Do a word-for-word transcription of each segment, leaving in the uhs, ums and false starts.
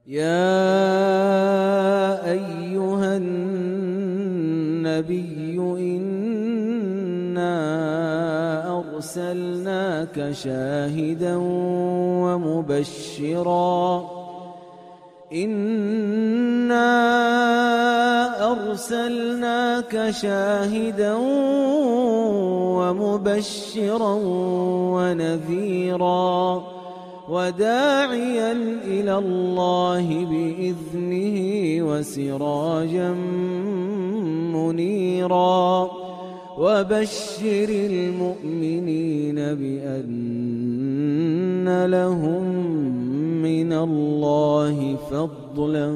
يا أيها النبي إنا أرسلناك شاهدا ومبشرا إنا أرسلناك شاهدا ومبشرا ونذيرا وداعيا إلى الله بإذنه وسراجا منيرا وبشر المؤمنين بأن لهم من الله فضلا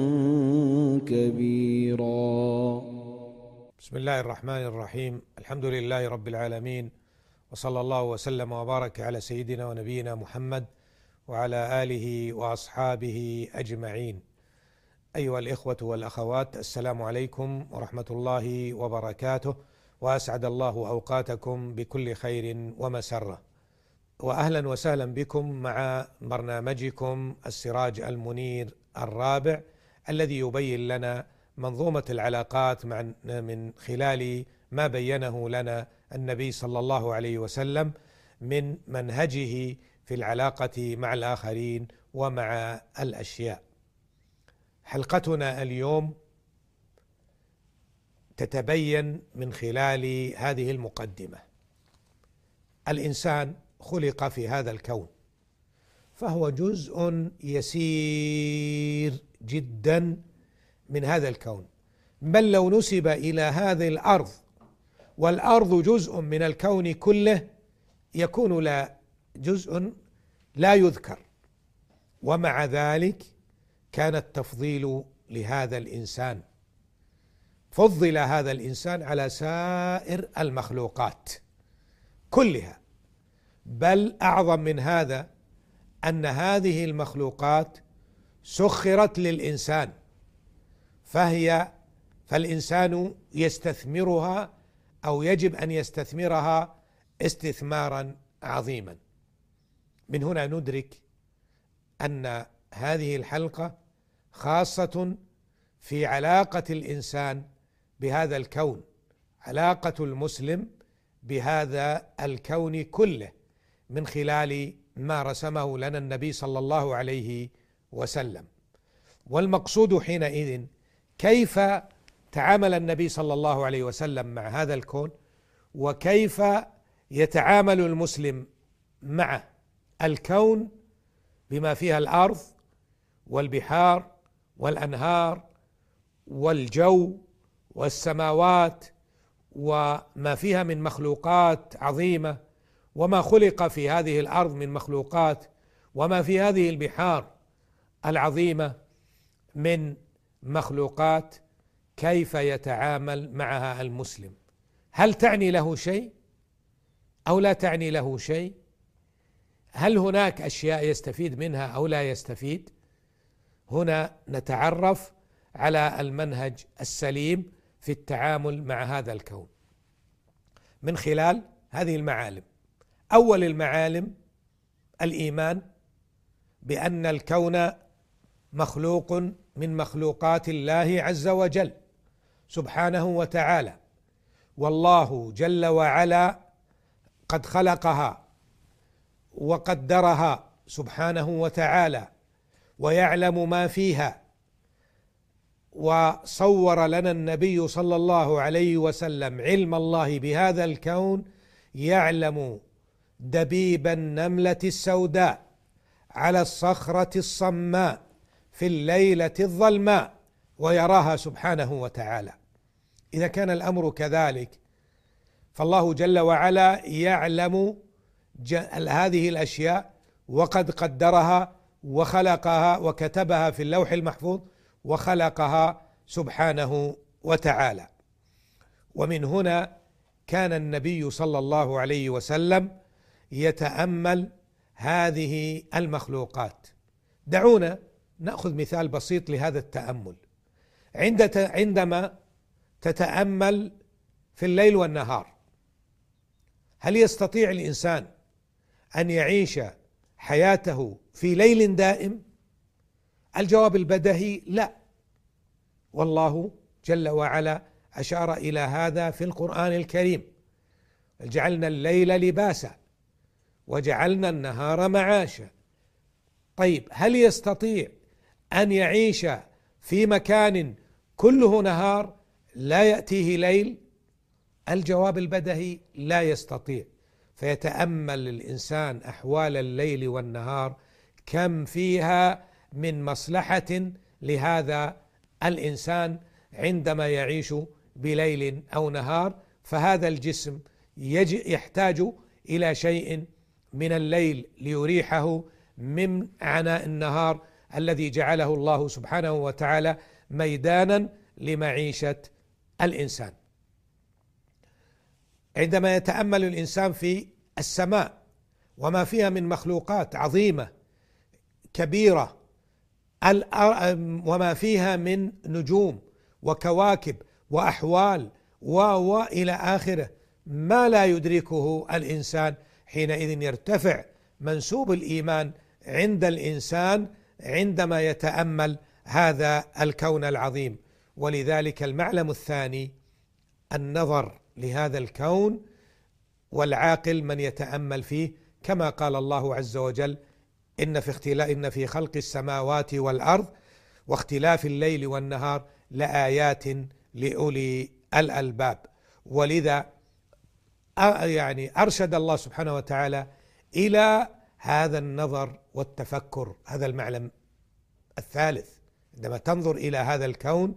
كبيرا. بسم الله الرحمن الرحيم. الحمد لله رب العالمين، وصلى الله وسلم وبارك على سيدنا ونبينا محمد وعلى آله وأصحابه أجمعين. أيها الإخوة والأخوات، السلام عليكم ورحمة الله وبركاته، وأسعد الله أوقاتكم بكل خير ومسرة، وأهلا وسهلا بكم مع برنامجكم السراج المنير الرابع، الذي يبين لنا منظومة العلاقات من خلال ما بينه لنا النبي صلى الله عليه وسلم من منهجه في العلاقة مع الآخرين ومع الأشياء. حلقتنا اليوم تتبين من خلال هذه المقدمة. الإنسان خلق في هذا الكون، فهو جزء يسير جدا من هذا الكون، بل لو نسب إلى هذه الأرض والأرض جزء من الكون كله يكون لا جزء لا يذكر. ومع ذلك كان التفضيل لهذا الإنسان، فضل هذا الإنسان على سائر المخلوقات كلها، بل أعظم من هذا أن هذه المخلوقات سخرت للإنسان، فهي فالإنسان يستثمرها أو يجب أن يستثمرها استثمارا عظيما. من هنا ندرك أن هذه الحلقة خاصة في علاقة الإنسان بهذا الكون، علاقة المسلم بهذا الكون كله، من خلال ما رسمه لنا النبي صلى الله عليه وسلم. والمقصود حينئذ كيف تعامل النبي صلى الله عليه وسلم مع هذا الكون، وكيف يتعامل المسلم مع الكون بما فيها الأرض والبحار والأنهار والجو والسماوات وما فيها من مخلوقات عظيمة، وما خلق في هذه الأرض من مخلوقات، وما في هذه البحار العظيمة من مخلوقات، كيف يتعامل معها المسلم؟ هل تعني له شيء أو لا تعني له شيء؟ هل هناك أشياء يستفيد منها أو لا يستفيد؟ هنا نتعرف على المنهج السليم في التعامل مع هذا الكون من خلال هذه المعالم. أول المعالم الإيمان بأن الكون مخلوق من مخلوقات الله عز وجل سبحانه وتعالى، والله جل وعلا قد خلقها وقدرها سبحانه وتعالى، ويعلم ما فيها. وصور لنا النبي صلى الله عليه وسلم علم الله بهذا الكون، يعلم دبيب النملة السوداء على الصخرة الصماء في الليلة الظلماء، ويراها سبحانه وتعالى. إذا كان الأمر كذلك، فالله جل وعلا يعلم هذه الأشياء وقد قدرها وخلقها وكتبها في اللوح المحفوظ وخلقها سبحانه وتعالى. ومن هنا كان النبي صلى الله عليه وسلم يتأمل هذه المخلوقات. دعونا نأخذ مثال بسيط لهذا التأمل. عندما تتأمل في الليل والنهار، هل يستطيع الإنسان أن يعيش حياته في ليل دائم؟ الجواب البديهي لا، والله جل وعلا أشار إلى هذا في القرآن الكريم: جعلنا الليل لباسا وجعلنا النهار معاشا. طيب، هل يستطيع أن يعيش في مكان كله نهار لا يأتيه ليل؟ الجواب البديهي لا يستطيع. فيتأمل الإنسان أحوال الليل والنهار كم فيها من مصلحة لهذا الإنسان عندما يعيش بليل أو نهار. فهذا الجسم يحتاج إلى شيء من الليل ليريحه من عناء النهار الذي جعله الله سبحانه وتعالى ميدانا لمعيشة الإنسان. عندما يتأمل الإنسان في السماء وما فيها من مخلوقات عظيمة كبيرة، وما فيها من نجوم وكواكب وأحوال وإلى آخره، ما لا يدركه الإنسان، حينئذ يرتفع منسوب الإيمان عند الإنسان عندما يتأمل هذا الكون العظيم. ولذلك المعلم الثاني النظر لهذا الكون، والعاقل من يتأمل فيه، كما قال الله عز وجل: إن في اختلاف إن في خلق السماوات والأرض واختلاف الليل والنهار لآيات لأولي الألباب. ولذا يعني أرشد الله سبحانه وتعالى إلى هذا النظر والتفكر، هذا المعلم الثالث. عندما تنظر إلى هذا الكون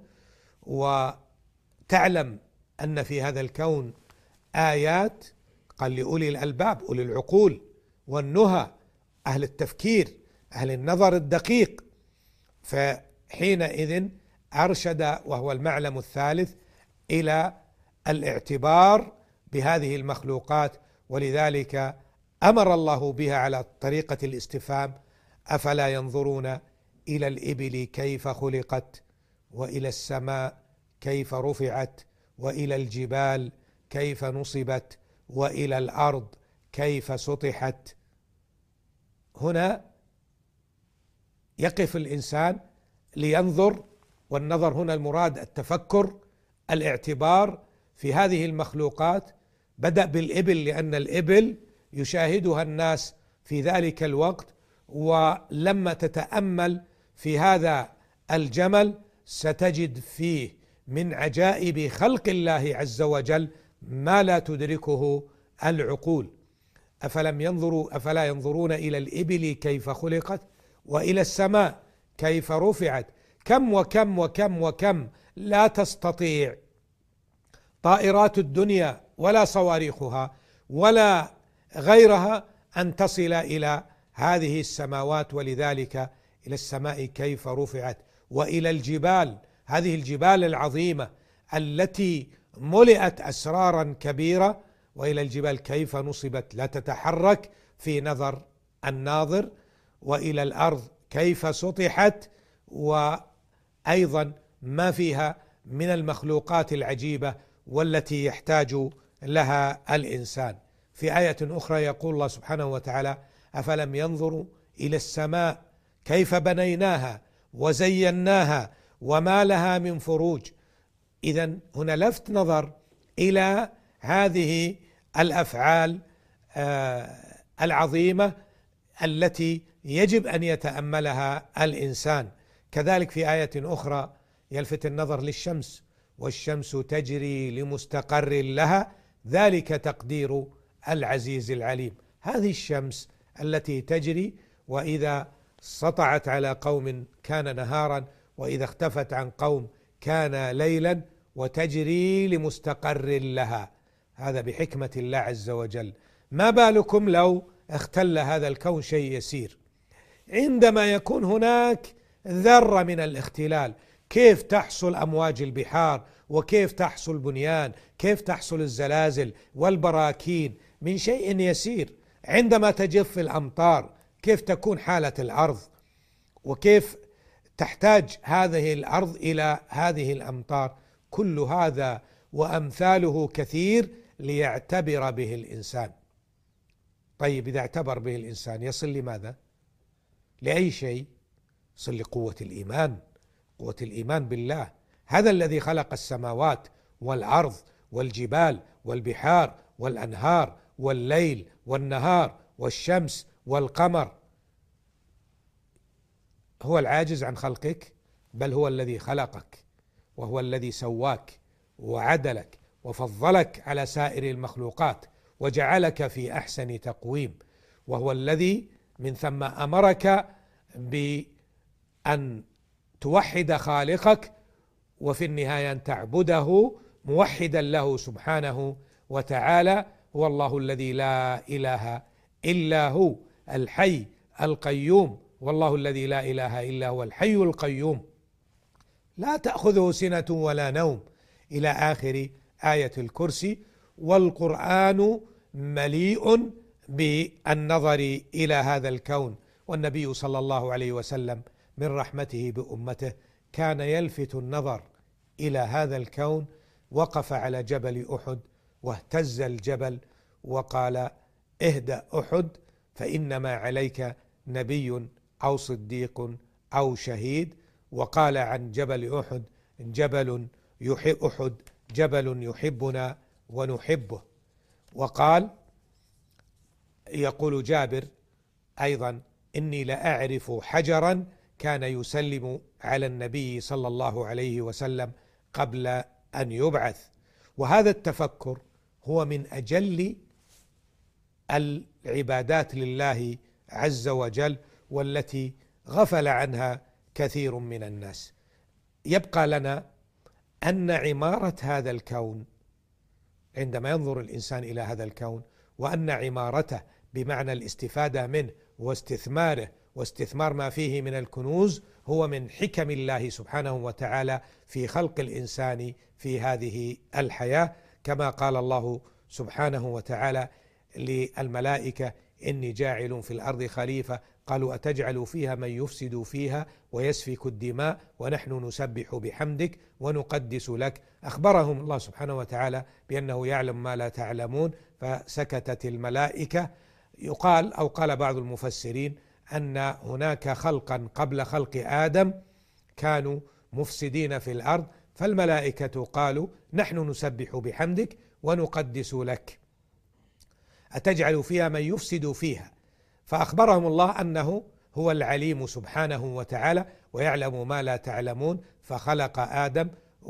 وتعلم أن في هذا الكون آيات، قال لأولي الألباب، أولي العقول والنهى، أهل التفكير، أهل النظر الدقيق. فحينئذ أرشد، وهو المعلم الثالث، إلى الاعتبار بهذه المخلوقات. ولذلك أمر الله بها على طريقة الاستفهام: أفلا ينظرون إلى الإبل كيف خلقت، وإلى السماء كيف رفعت، وإلى الجبال كيف نصبت، وإلى الأرض كيف سطحت. هنا يقف الإنسان لينظر، والنظر هنا المراد التفكر، الاعتبار في هذه المخلوقات. بدأ بالإبل لأن الإبل يشاهدها الناس في ذلك الوقت، ولما تتأمل في هذا الجمل ستجد فيه من عجائب خلق الله عز وجل ما لا تدركه العقول. أفلم ينظروا أفلا ينظرون إلى الإبل كيف خلقت، وإلى السماء كيف رفعت. كم وكم وكم وكم لا تستطيع طائرات الدنيا ولا صواريخها ولا غيرها أن تصل إلى هذه السماوات. ولذلك إلى السماء كيف رفعت، وإلى الجبال، هذه الجبال العظيمة التي ملئت أسرارا كبيرة، وإلى الجبال كيف نصبت لا تتحرك في نظر الناظر، وإلى الأرض كيف سطحت، وأيضا ما فيها من المخلوقات العجيبة والتي يحتاج لها الإنسان. في آية أخرى يقول الله سبحانه وتعالى: أفلم ينظروا إلى السماء كيف بنيناها وزيناها وما لها من فروج. إذن هنا لفت نظر إلى هذه الأفعال العظيمة التي يجب أن يتأملها الإنسان. كذلك في آية أخرى يلفت النظر للشمس: والشمس تجري لمستقر لها ذلك تقدير العزيز العليم. هذه الشمس التي تجري، وإذا سطعت على قوم كان نهارا، وإذا اختفت عن قوم كان ليلا، وتجري لمستقر لها. هذا بحكمة الله عز وجل. ما بالكم لو اختل هذا الكون شيء يسير؟ عندما يكون هناك ذرة من الاختلال، كيف تحصل أمواج البحار، وكيف تحصل بنيان، كيف تحصل الزلازل والبراكين من شيء يسير. عندما تجف الأمطار كيف تكون حالة الأرض، وكيف تحتاج هذه الأرض إلى هذه الأمطار. كل هذا وأمثاله كثير ليعتبر به الإنسان. طيب، إذا اعتبر به الإنسان يصل لماذا؟ لأي شيء؟ صل لقوة الإيمان، قوة الإيمان بالله. هذا الذي خلق السماوات والأرض والجبال والبحار والأنهار والليل والنهار والشمس والقمر. هو العاجز عن خلقك؟ بل هو الذي خلقك، وهو الذي سواك وعدلك وفضلك على سائر المخلوقات وجعلك في أحسن تقويم، وهو الذي من ثم أمرك بأن توحد خالقك، وفي النهاية أن تعبده موحدا له سبحانه وتعالى. هو الله الذي لا إله إلا هو الحي القيوم، والله الذي لا إله إلا هو الحي القيوم لا تأخذه سنة ولا نوم، إلى آخر آية الكرسي. والقرآن مليء بالنظر إلى هذا الكون، والنبي صلى الله عليه وسلم من رحمته بأمته كان يلفت النظر إلى هذا الكون. وقف على جبل أحد واهتز الجبل وقال: اهدأ أحد، فإنما عليك نبي أو صديق أو شهيد. وقال عن جبل أحد: جبل يحب أحد جبل يحبنا ونحبه. وقال، يقول جابر أيضا: إني لأعرف حجرا كان يسلم على النبي صلى الله عليه وسلم قبل أن يبعث. وهذا التفكر هو من أجل العبادات لله عز وجل، والتي غفل عنها كثير من الناس. يبقى لنا أن عمارة هذا الكون، عندما ينظر الإنسان إلى هذا الكون، وأن عمارته بمعنى الاستفادة منه واستثماره واستثمار ما فيه من الكنوز هو من حكم الله سبحانه وتعالى في خلق الإنسان في هذه الحياة. كما قال الله سبحانه وتعالى للملائكة: إني جاعل في الأرض خليفة، قالوا أتجعل فيها من يفسد فيها ويسفك الدماء ونحن نسبح بحمدك ونقدس لك. أخبرهم الله سبحانه وتعالى بأنه يعلم ما لا تعلمون، فسكتت الملائكة. يقال أو قال بعض المفسرين أن هناك خلقا قبل خلق آدم كانوا مفسدين في الأرض، فالملائكة قالوا: نحن نسبح بحمدك ونقدس لك، أتجعل فيها من يفسد فيها. فأخبرهم الله أنه هو العليم سبحانه وتعالى ويعلم ما لا تعلمون، فخلق آدم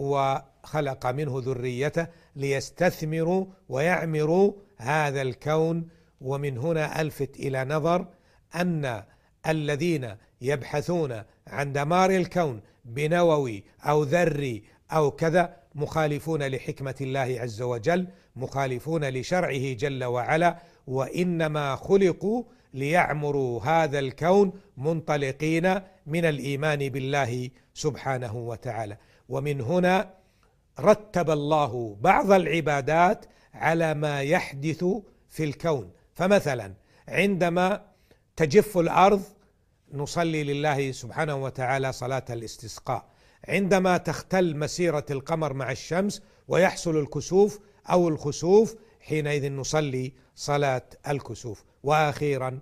وخلق منه ذريته ليستثمروا ويعمروا هذا الكون. ومن هنا ألفت إلى نظر أن الذين يبحثون عن دمار الكون بنووي أو ذري أو كذا مخالفون لحكمة الله عز وجل، مخالفون لشرعه جل وعلا، وإنما خلقوا ليعمروا هذا الكون منطلقين من الإيمان بالله سبحانه وتعالى. ومن هنا رتب الله بعض العبادات على ما يحدث في الكون. فمثلا عندما تجف الأرض نصلي لله سبحانه وتعالى صلاة الاستسقاء، عندما تختل مسيرة القمر مع الشمس ويحصل الكسوف أو الخسوف حينئذ نصلي صلاة الكسوف. وأخيرا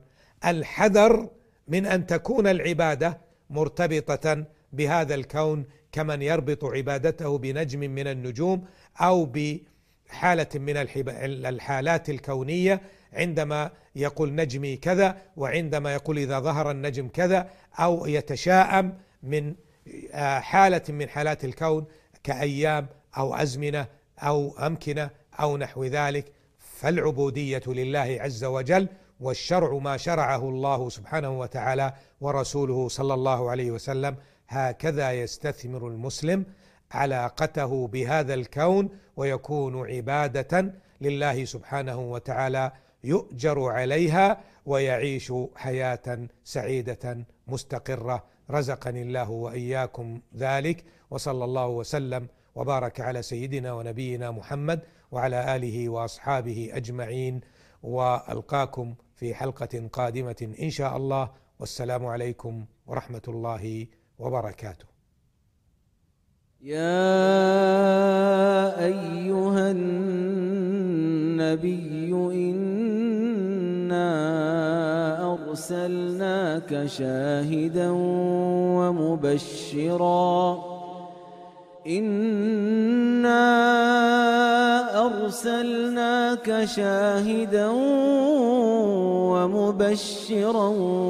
الحذر من أن تكون العبادة مرتبطة بهذا الكون كمن يربط عبادته بنجم من النجوم أو بحالة من الحالات الكونية، عندما يقول نجمي كذا وعندما يقول إذا ظهر النجم كذا، أو يتشاءم من حالة من حالات الكون كأيام أو أزمنة أو أمكنة أو نحو ذلك. فالعبودية لله عز وجل، والشرع ما شرعه الله سبحانه وتعالى ورسوله صلى الله عليه وسلم. هكذا يستثمر المسلم علاقته بهذا الكون ويكون عبادة لله سبحانه وتعالى يؤجر عليها ويعيش حياة سعيدة مستقرة. رزقني الله وإياكم ذلك، وصلى الله وسلم وبارك على سيدنا ونبينا محمد وعلى آله وأصحابه أجمعين، وألقاكم في حلقة قادمة إن شاء الله، والسلام عليكم ورحمة الله وبركاته. يا أيها النبي إنا أرسلناك شاهدا ومبشرا إنا أرسلناك شاهدا ومبشرا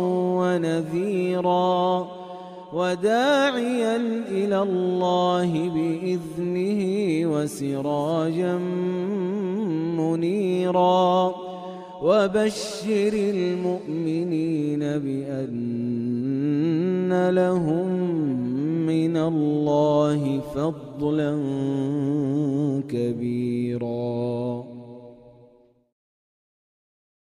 ونذيرا وداعيا إلى الله بإذنه وسراجا منيرا وبشر المؤمنين بأن لهم من الله فضلا كبيرا.